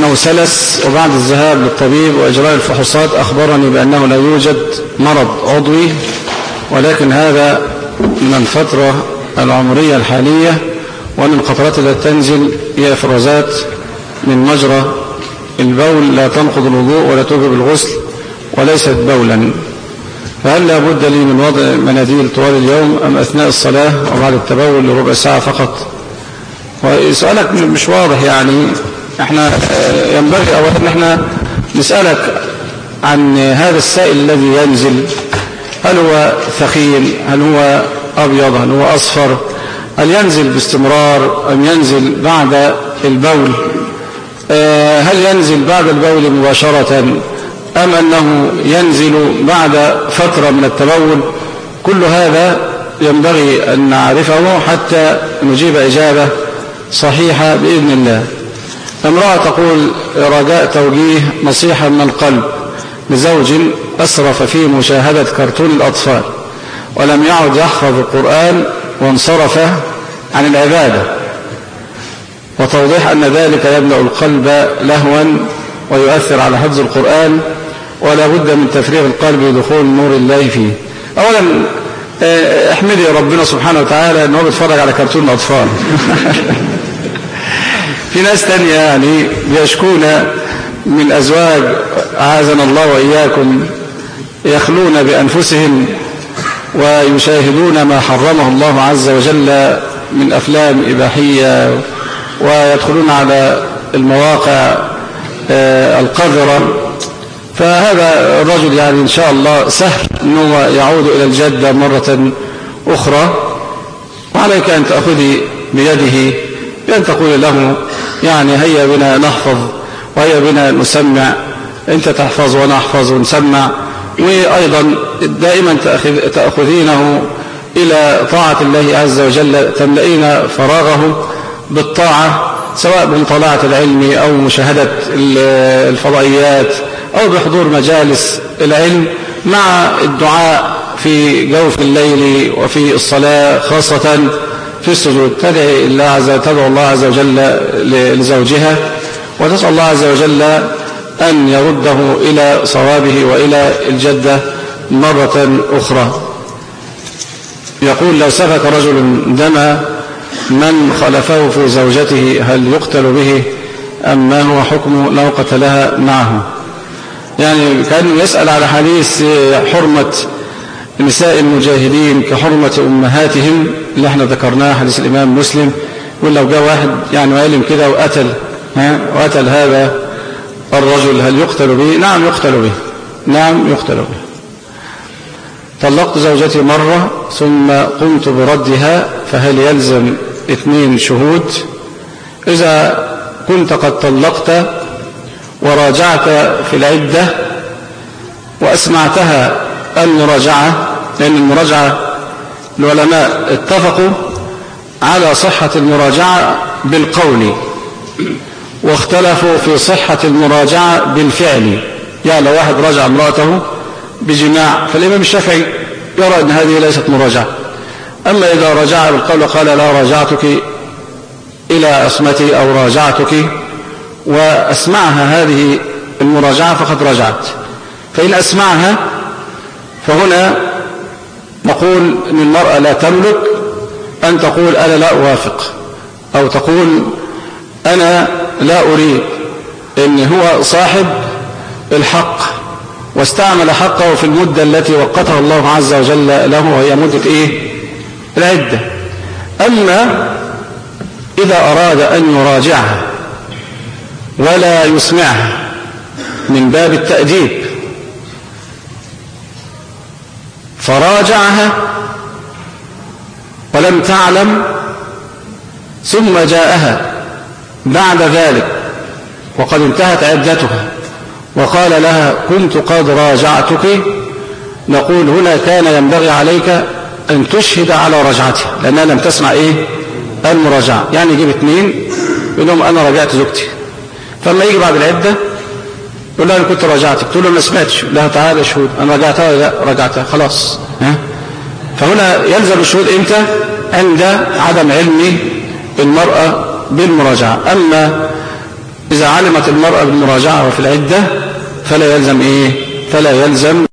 أنه سلس، وبعد الذهاب للطبيب وإجراء الفحوصات أخبرني بأنه لا يوجد مرض عضوي، ولكن هذا من الفترة العمرية الحالية ومن القطرات التي تنزل هي إفرازات من مجرى البول لا تنقض الوضوء ولا توجب الغسل وليست بولا، فهل لا بد لي من وضع مناديل طوال اليوم أم أثناء الصلاة وبعد التبول لربع ساعة فقط؟ وسؤالك مش واضح، يعني احنا ينبغي أولا ان احنا نسألك عن هذا السائل الذي ينزل، هل هو ثخين، هل هو أبيض، هل هو أصفر، هل ينزل باستمرار أم ينزل بعد البول، هل ينزل بعد البول مباشرة أم أنه ينزل بعد فترة من التبول؟ كل هذا ينبغي أن نعرفه حتى نجيب إجابة صحيحة بإذن الله. امرأة تقول رجاء توجيه نصيحة من القلب لزوج أسرف في مشاهدة كرتون الأطفال ولم يعد يحفظ القرآن وانصرف عن العبادة، وتوضيح أن ذلك يملأ القلب لهوا ويؤثر على حفظ القرآن ولا بد من تفريغ القلب لدخول نور الله فيه. أولا احمدي ربنا سبحانه وتعالى أنه بيتفرج على كرتون الأطفال. في ناس تانية يعني بيشكون من أزواج أعاذنا الله وإياكم يخلون بأنفسهم ويشاهدون ما حرمه الله عز وجل من أفلام إباحية ويدخلون على المواقع القذرة، فهذا الرجل يعني إن شاء الله سهل أنه يعود إلى الجدة مرة أخرى، وعليك أن تأخذي بيده بأن تقول له يعني هيا بنا نحفظ وهيا بنا نسمع، أنت تحفظ ونحفظ ونسمع، وأيضا دائما تأخذينه إلى طاعة الله عز وجل، تملئين فراغه بالطاعة سواء بمطالعة العلم أو مشاهدة الفضائيات أو بحضور مجالس العلم مع الدعاء في جوف الليل وفي الصلاة، خاصة في السجود تدعو الله عز وجل لزوجها وتسأل الله عز وجل أن يرده إلى صوابه وإلى الجدة مرة أخرى. يقول لو سفك رجل دم من خلفه في زوجته هل يقتل به أم ما هو حكم لو قتلها معه؟ يعني كان يسأل على حديث حرمة نساء المجاهدين كحرمة أمهاتهم اللي احنا ذكرناه حديث الإمام مسلم، يقول لو جاء واحد يعني وعلم كده وقتل هذا الرجل هل يقتل به؟ نعم يقتل به، نعم يقتل به. طلقت زوجتي مرة ثم قمت بردها فهل يلزم 2 شهود؟ إذا كنت قد طلقت وراجعت في العدة وأسمعتها المراجعة، لأن المراجعة العلماء اتفقوا على صحة المراجعة بالقول واختلفوا في صحة المراجعة بالفعل، يعني لو واحد راجع امرأته بجماع فالإمام الشافعي يرى أن هذه ليست مراجعة، أما إذا راجع بالقول وقال لا راجعتك إلى عصمتي أو راجعتك وأسمعها هذه المراجعة فقد رجعت، فإن أسمعها فهنا نقول أن المرأة لا تملك أن تقول أنا لا أوافق أو تقول أنا لا أريد، إن هو صاحب الحق واستعمل حقه في المدة التي وقتها الله عز وجل له وهي مدة العدة. أما إذا أراد أن يراجعها ولا يسمعها من باب التأديب فراجعها ولم تعلم ثم جاءها بعد ذلك وقد انتهت عدتها وقال لها كنت قد راجعتك، نقول هنا كان ينبغي عليك أن تشهد على رجعتها لأنها لم تسمع المراجعة. يعني يجيب 2 يقول لهم أنا راجعت زوجتي، فلما يجي بعد العدة يقول لها أنا كنت راجعتك، تقول له ما سمعتش، لها تعالى شهود أنا رجعتها ولا لا؟ رجعتها خلاص. فهنا يلزم الشهود إمتى؟ عند عدم علم المرأة بالمراجعة. أما إذا علمت المرأة بالمراجعة وفي العدة فلا يلزم إيه؟ فلا يلزم